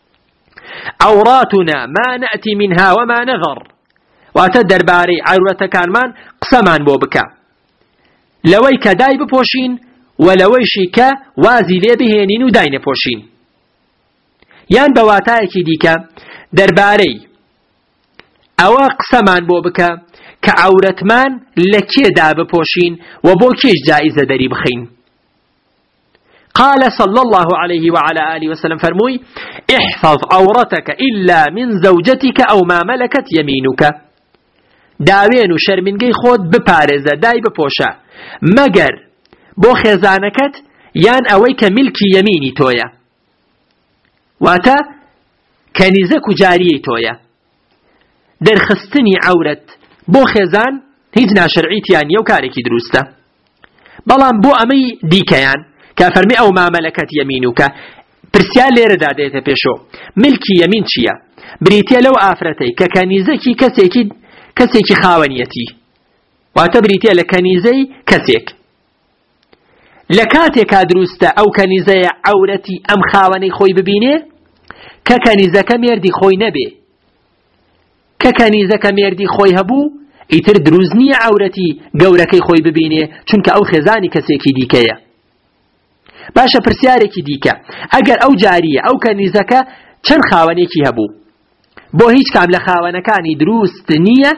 عوراتنا ما نأتي منها وما نذر واتدر باري عورة كانمان قسمان بوبكا لويك داي بپوشين ولويشك وازي لي بهينين وداين بوشين يان بواتايكي ديكا درباري او قسمان بوبكا كعورتمان لكي دا بپوشين وبوكيش جائزة داري بخين. قال صلى الله عليه وعلى آله وسلم فرموي احفظ عورتك إلا من زوجتك أو ما ملكت يمينك داوين شرمنگي خود بپارزه داي بپوشا مگر بو خزانكت يان اويك ملك يميني تويا واتا كنيزك جاري تويا در خستني عورت بو خزان هيجنا شرعيتيان يو كاريكي دروستا بلان بو امي ديكيان كافرمي أو ما ملكت يمينك برسيال لير داديته بيشو ملكي يمين چيا بريتيا لو آفرتي ككنيزكي كسيكي خاونيتي واتبريتيا لكنيزي كسيك لكاتي كادروستا أو كنيزي عورتي أم خاوني خوي ببيني ككنيزك ميردي خوي نبي ككنيزك ميردي خوي هبو ايتر دروزني عورتي قوركي خوي ببيني چونك أو خزاني كسيكي ديكيا باشا پرسیارێکی دیکە ئەگەر ئەو جاریە ئەو کەنیزەکە چەند خاوەنێکی هەبوو بۆ هیچ کام لە خاوەنەکانی دروست نییە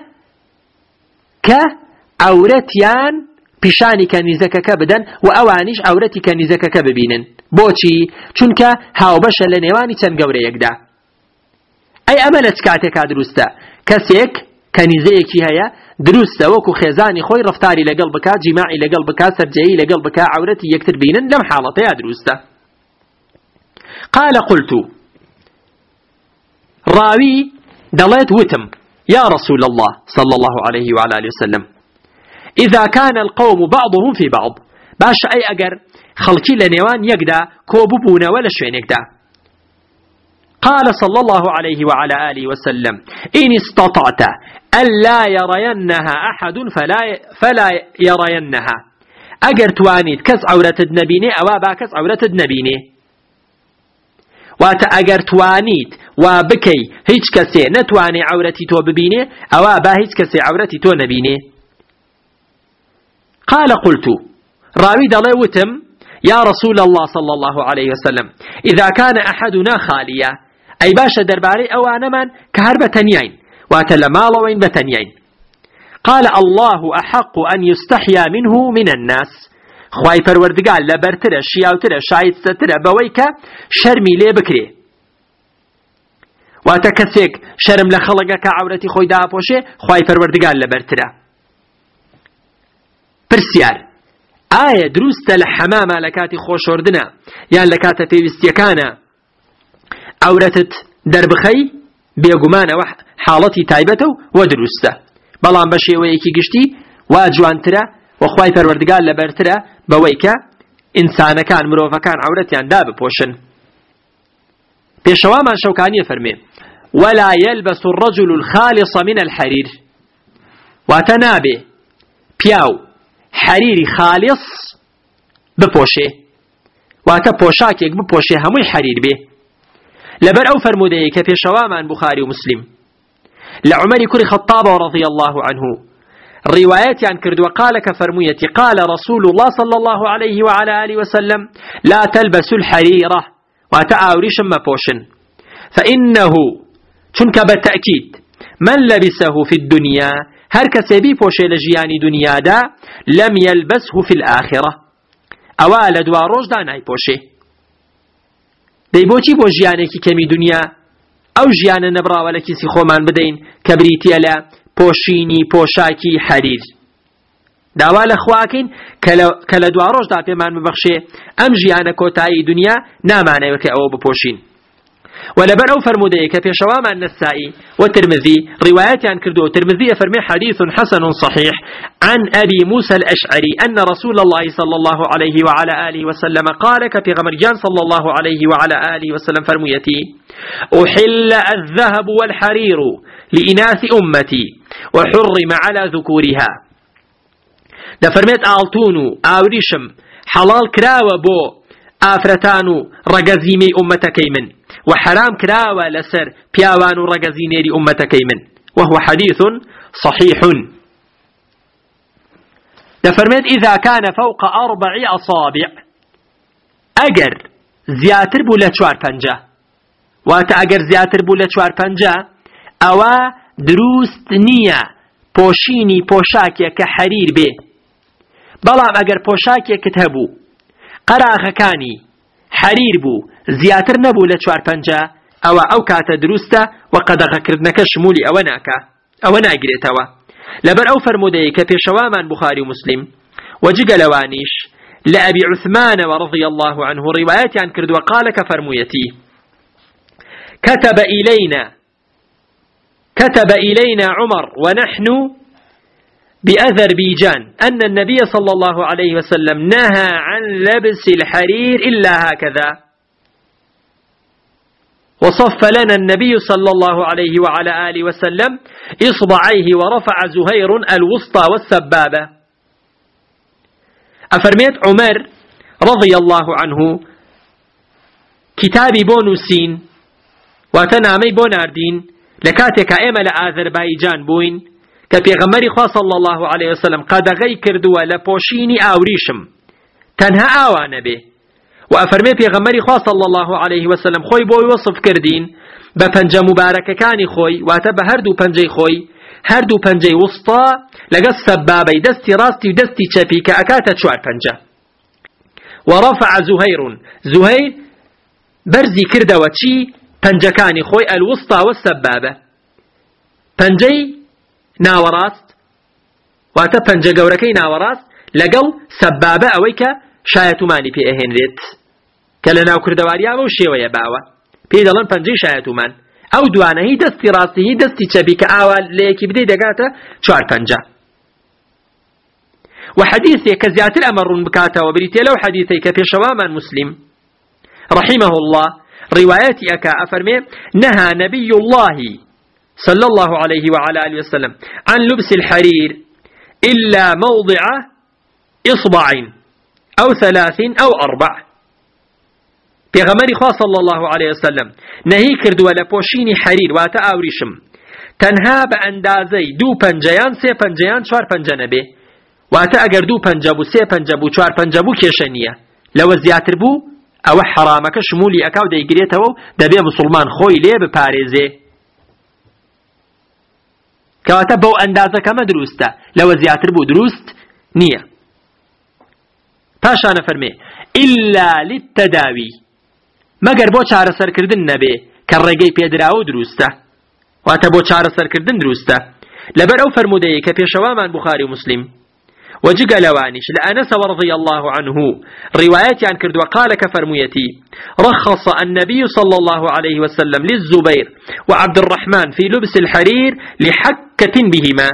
کە ئەورەتیان پیشانی کەنیزەکەکە بدەن و ئەوانیش ئەورەتی کەنیزەکەکە ببینن. بۆچی؟ چونکە هاوبەشە لە نێوانی چەند گەورەیەکدا. ئەی ئەمە لە چ کاتێکا دروستە؟ کەسێک کەنیزەیەکی هەیە دروستە وەکو خێزانی خۆی ڕفتاری لەگەڵ بکا جیماعی لەگەڵ بکا سەرجەیی لەگەڵ بکا عەورەتی یەکتر بینن لەم حاڵەتەیە دروستە. قال قلت راوي دڵێت وتم يا رسول الله صلى الله عليه وعلى آله وسلم إذا كان القوم بعضهم في بعض باش أي أجر خەڵکی لە نێوان یەکدا کۆببوونەوە لە شوێنێکدا. قال صلى الله عليه وعلى آله وسلم إن استطعت ألا يرينها أحد فلا يرينها. أجر توانيت كس عورة النبيني أو با كس عورة النبيني وات أجر توانيت وبكي هيج كسي نتواني عورتي تو ببيني أو با هيج كسي عورتي تو نبيني. قال قلت راوي دلي وتم يا رسول الله صلى الله عليه وسلم إذا كان أحدنا خاليا أي باشا درباري أو أنا من كهربة تنيين واتلمالوين بتنيين. قال الله أحق أن يستحيا منه من الناس. خواي پروردگار لبرتره شياوتره شايدستره بويك شرمي لي بكري واتكسيك شرم لخلقك عورتي خوي دا بوشه خواي پروردگار لبرتره. برسيار آية دروست لحمامة لكاتي خوشوردنا يعني لكاتي بيوستيكانا عورتت دربخي بيقمانا حالتي تايبته ودروسته بلان بشي ويكي قشتي واجوانتره وخواي پروردگار لبرتره بويكا إنسان كان مروفا كان عورتيان دا بپوشن. بيشوامان شوكانية فرمي ولا يلبس الرجل الخالص من الحرير واتنابي بياو حريري خالص بپوشه واتا پوشاكيك بپوشه هموي حرير به لبر أو فرمودي كبيشوامان بخاري ومسلم لعمر كري خطاب رضي الله عنه روايات عن كرد وقال كفرميتي قال رسول الله صلى الله عليه وعلى آله وسلم لا تلبسوا الحريرة وتعاوري شم بوشن فإنه تنك بالتأكيد من لبسه في الدنيا هركس يبي بوشي لجياني دنيا دا لم يلبسه في الآخرة أوال دواروج داناي بوشي دي بوتي بو جيانيكي كمي دنيا أو جيانا نبرا ولا كيسي خومان بدين كبريتي ألا پۆشینی پۆشاکی حەریر داوا لە خواکەین کە لە دوا ڕۆژدا پێمان ببەخشێ ئەم ژیانە کۆتایی دنیا نامانەوە کە ئەوە بپۆشین. ولەبەر ئەو فەرمودەیە کە پێشەوامان نەسائی وترمذي رواياتیان کردو ترمذي فەرمێ حديث حسن صحيح عن أبي موسى الأشعري أن رسول الله صلى الله عليه وعلى آله وسلم قال كبيغمر جان صلى الله عليه وعلى آله وسلم فرميتي أحل الذهب والحرير لإناث أمتي وحرم على ذكورها. دا فرميت آلتونو آوريشم حلال كراوة بو آفرتانو رقزيمي أمتكي من وحرام كراوة لسر بياوانو رقزينيري أمتكي من وهو حديث صحيح. دا فرميت إذا كان فوق 4 أصابع أجر زياتر بو لچوار پنجا واتا أجر زياتر بو لچوار پنجا ئەوە دروست نییە پۆشینی پۆشاکێک کە حەریر بێ بەڵام ئەگەر پۆشاکێکت هەبوو قەراغەکانی حەریر بوو زیاتر نەبوو لە 4-5 ئەوە ئەو کاتە دروستە و قەدەغەکردنەکە شمولی ئەوە ناکە ئەوە ناگرێتەوە. لەبەر ئەو فەرمودەیە کە پێشەوامان بوخاری و مسلم وجگە لەوانیش لە ئەبی عوثمانەوە رضي الله عنه ڕیوایەتیان کردووە قال کە فەرموویەتی كتب إلينا عمر ونحن بأذربيجان أن النبي صلى الله عليه وسلم نهى عن لبس الحرير إلا هكذا وصف لنا النبي صلى الله عليه وعلى آله وسلم إصبعيه ورفع زهير الوسطى والسبابة. أفرميت عمر رضي الله عنه كتابي بونوسين وتنامي بوناردين لكاتك إما لآذربايجان بوين كبيغمري خوا صلى الله عليه وسلم قدغي كردوا لبوشيني آوريشم تنها آوان به وأفرمي بيغمري خوا صلى الله عليه وسلم خوي بوي وصف كردين بپنجة مباركة كاني خوي واتب هردو پنجي خوي هردو پنجي وسطى لقى السبابي دستي راستي ودستي چپي كأكاتا چوار پنجة. ورفع زهير برزي كردوا چي پنجەکانی خۆی الوسطى والسبابة پنجەی ناوەڕاست واتە پنجە گەورەکەی ناوەڕاست لەگەڵ سەبابە ئەوەی کە شایەتومانی پێ ئەهێنرێت کە لە ناو کردەواریە بەو شێوەیە باوە پێی دەڵێن پەنجەی شایەتومان ئەو دوانە هی دەستی ڕاستی هی دەستی چەپی کە ئاوا لە یەکی بدەی دەگاتە 4 پەنجە. وحديثي كزياتر أمر بكاتا وبريتي لو حديثي كبيشواما مسلم رحمه الله رواياتي أكا أفرمي نهى نبي الله صلى الله عليه وعلى آله وسلم عن لبس الحرير إلا موضع إصبع أو 3 أو 4 پیغمبری خواه صلی الله علیه وسلم نهی کرد ولا پوشینی حریر واتا آوریشم تنها به اندازه 2 پنجیان 3 پنجیان 4 پنجه نبه واتا اگر 2 پنجه بو 3 پنجه بو 4 پنجه بو کشنیه لو زیاتر بو او حرامك شمولي اكاو ديگريتو دبي مسلمان خوي ليه بپاريزه كواتا بو اندازه كما دروسته لو زياتر بو دروست نيه پاشانه فرمي الا للتداوي مگر بو چاره سر کردن نبه كرگي پيدراو دروسته واتا بو چاره سر کردن دروسته لبر او فرموده که پیشوا من بخاري ومسلم وجق لوانش لأنس رضي الله عنه روايات عن كرد وقال كفرميتي رخص النبي صلى الله عليه وسلم للزبير وعبد الرحمن في لبس الحرير لحكة بهما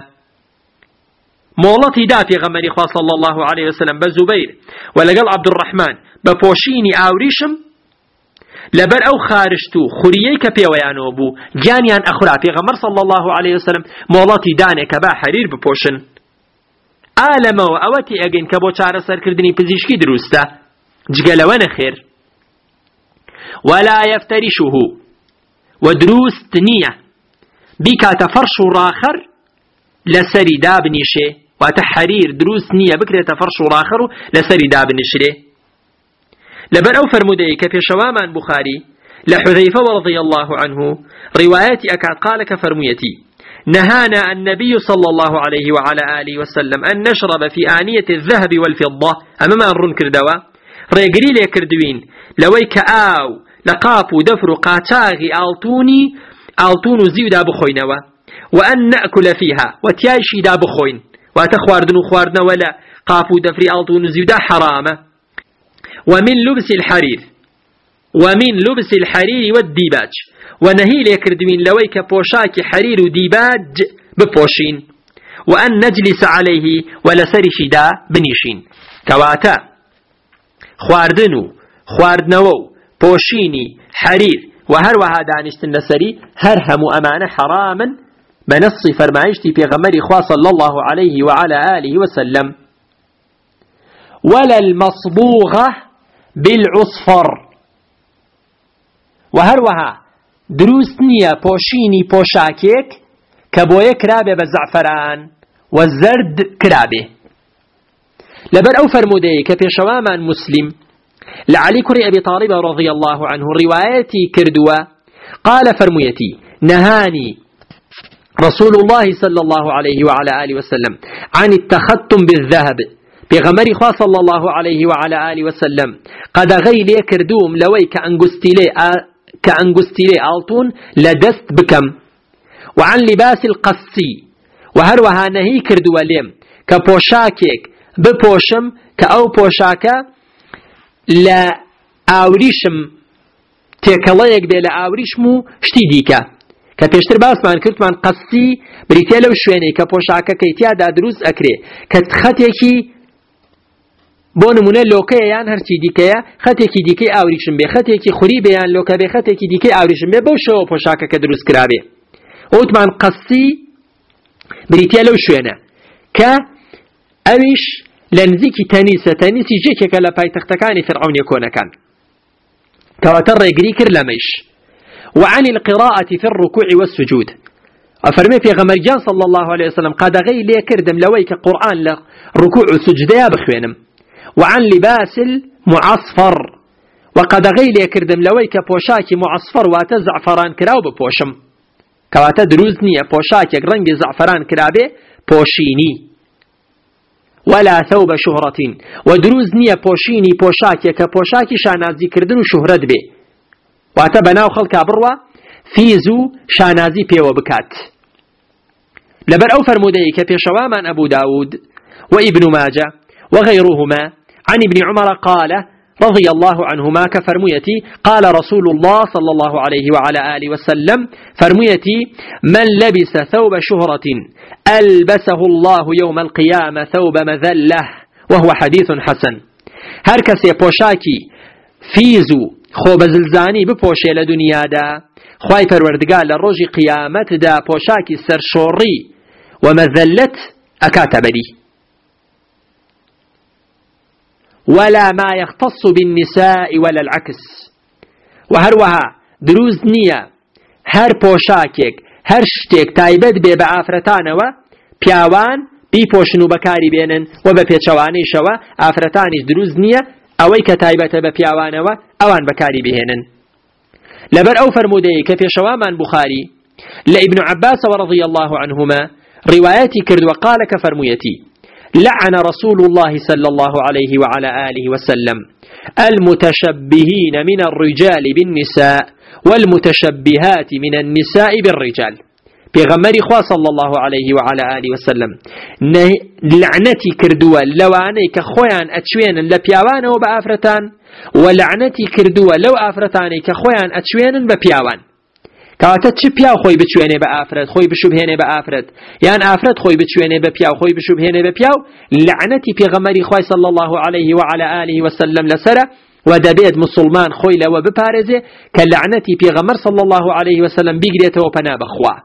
مولتي دافي غمري خوا صلى الله عليه وسلم بزبير ولقال عبد الرحمن بپوشيني آوريشم لبر او خارجتو خوريي كبيويانو بو جانيان اخرا في غمر صلى الله عليه وسلم مولتي داني كبا حرير بپوشن ئالەمەوە ئەوەتی ئەگەین کە بۆ چارەسەرکردنی پزیشکی دروستە جگەلەوە نەخێر ولا يفترشه ودروست نییە بیکاتە فەرش و ڕاخەر لەسەری دابنیشێ واتە حەریر دروست نییە بکرێتە فەرش و ڕاخەر و لەسەری دابنیشرێ لەبەر ئەو فەرمودەیە کە پێشەوامان بوخاری لە حوذەیفە رضي الله عنه رواياتي أكاد قال كفرميتي نهانا النبي صلى الله عليه وعلى آله وسلم أن نشرب في آنية الذهب والفضة أمام الرن كردوا ريقري لي كردوين لويك آو لقاپو دفر قاتاغي آلتون زيو دا بخوينوا وأن نأكل فيها وتيايشي دا بخوين واتخواردن وخواردن ولا قاپو دفري آلتون زيو دا حرامة ومن لبس الحرير والديباج ونهي لكردوين لويك بوشاك حرير ديباج بپوشين وأن نجلس عليه ولسرش دا بنيشين كواتا خواردنو بوشيني حرير وهروها دانشتن لسري هرهم أمان حراما بنص فرمايشتي في غمر خوا صلى الله عليه وعلى آله وسلم ولا المصبوغة بالعصفر وهروها دروست نییە پۆشینی پۆشاکێک کە بۆیە کرابێ بە زەعفەران و زەرد کرابێ لەبەر ئەو فەرمودەیە کە پێشەوامان مسلم لە عەلی کوڕی ئەبی طاڵب رضي الله عنه ڕیوایەتی کردووە قال فرموویەتی نهاني رسول الله صلى الله عليه وعلى آله وسلم عن التختم بالذهب پیغمبری خوا صلى الله عليه وعلى آله وسلم قەدەغەی لێ کردووم لەوەی کە ئەنگوستیلێ ئاڵتون لدست بكم وعن لباس القصي وهروها نهي كردوا ليم كبوشاكيك بپوشم كأو بوشاكا لا آوريشم تيكاليك بي لا آوريشمو شتي ديكا كبيشتر باسمان كرتمان قصي بريتيلو شويني كبوشاكا كيتيا دا دروز أكري كتختيكي بۆ نمونە لۆکەیە یان هەرچی دیکەیە خەتێکی دیکەی ئاوریشم بێ خەتێکی خوری بێ یان لۆکە بێ خەتێکی دیکەی ئاوریشم بێ بەو شەوە پۆشاکەکە دروست کرابێ ئەوتمان قەسی بریتیە لەو شوێنە کە ئەویش لە نزیکی تەنیسی جێکێکە لە پایتەختەکانی فیرعەونی کۆنەکان کەواتە ڕێگری کرد لەمەیش وعن القراءة في الركوع والسجود أفرمي في غمرجان صلى الله عليه وسلم قادغي لي كردم لويك قرآن لركوع وسجديا بخوينم وعن لباس المعصفر وقد غيل يكردم لويك بوشاكي معصفر واتا زعفران كراو بپوشم كواتا دروزنية بوشاكي رنگ زعفران كرابي بوشيني ولا ثوب شهرة ودروزنية بوشيني بوشاكي كبوشاكي شانازي كردن شهرت بي واتا بناو خلقا بروا فيزو شانازي بيو بكات لبر أو فرمودي كبيشوامان أبو داود وابن ماجه وغيرهما عن ابن عمر قال رضي الله عنهما كفرميتي قال رسول الله صلى الله عليه وعلى آله وسلم فرميتي من لبس ثوب شهرة ألبسه الله يوم القيامة ثوب مذلة وهو حديث حسن. هر کسی پوشاکی فیزو خو بزلزانی بپوشه لدنیا دا خواهی پروردگار لروج قیامت دا پوشاکی سرشوری و مذلت أكاتبري ولا ما يختص بالنساء ولا العكس. وهروها دروز نية هر پوشاكيك هر شتيك تايبد بي بآفرتانوا پیاوان بي پوشنو بكاري بينن و بپيچواني شوا آفرتانيش دروز نية اوي كتايبت بپياوانوا اوان بكاري بيهنن. لبر او فرمودي كپيشوا من بخاري لابن عباس ورضي الله عنهما رواياتي كرد وقال كفرميتي لعن رسول الله صلى الله عليه وعلى آله وسلم المتشبهين من الرجال بالنساء والمتشبهات من النساء بالرجال. بغمري خوا صلى الله عليه وعلى آله وسلم لعنتي كردوا لواني كخويان أتشوين لبياوان وبآفرتان ولعنتي كردوا لو آفرتاني كخويان أتشوين ببياوان. كاتا چی پیاو خوی بچوینه به آفرت خوی بشبهنه به آفرت یان آفرت خوی بچوینه به پیاو خوی بشبهنه به پیاو لعنتی پیغمبری خوی صلی الله علیه و علی آله و سلم لسره و دبید مسلمان خوی لو بپارزه که لعنتی پیغمبر صلی الله علیه و سلم بگیرته و پنا بخوا.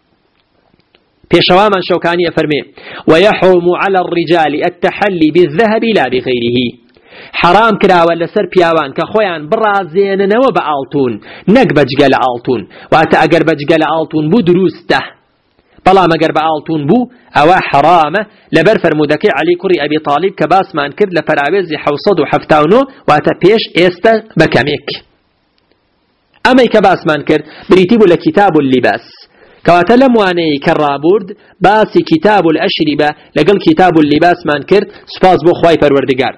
پیشوا من شوکانی فرمی و یحرم علی الرجال التحلی بالذهب لا بغیره. حرام کراوە لەسەر پیاوان کە خۆیان بڕازێننەوە بە ئاڵتون نەک بەجگە لە ئاڵتون واتە ئەگەر بەجگە لە ئاڵتون بوو دروستە بەڵام ئەگەر بە ئاڵتون بوو ئەوە حرامە لەبەر فەرمودەکەی عەلی کوڕی ئەبی طاڵب کە باسمان کرد لە پەراوێزی 779 واتە پێش ئێستا بە کەمێک. ئەمەی کە باسمان کرد بریتی بوو لە کتاب اللباس کەواتە لەم وانەیە کە ڕابورد باسی کتاب الأشربة لەگەڵ کتاب اللباسمان کرد. سوپاس بۆ خوای پەروەردگار.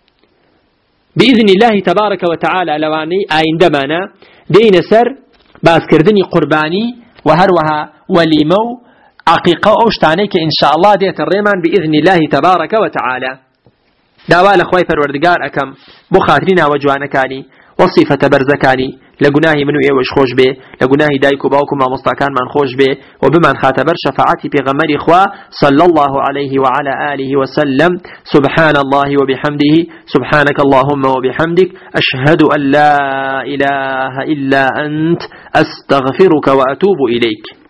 بإذن الله تبارك وتعالى لواني آيندمانا دين سر باس كردني قرباني وهروها وليمو عقيقة أوشتانيك إن شاء الله ديت الريمان بإذن الله تبارك وتعالى. داوال أخوي فالوردقار أكم بخاطرنا وجوانكاني وصفة برزكاني لقناهي منو إيوش خوش بي لقناهي دايكو باوكو ما مستقان من خوش بي وبمن خاتبر شفاعتي بغمر إخوة صلى الله عليه وعلى آله وسلم. سبحان الله وبحمده سبحانك اللهم وبحمدك أشهد أن لا إله إلا أنت أستغفرك وأتوب إليك.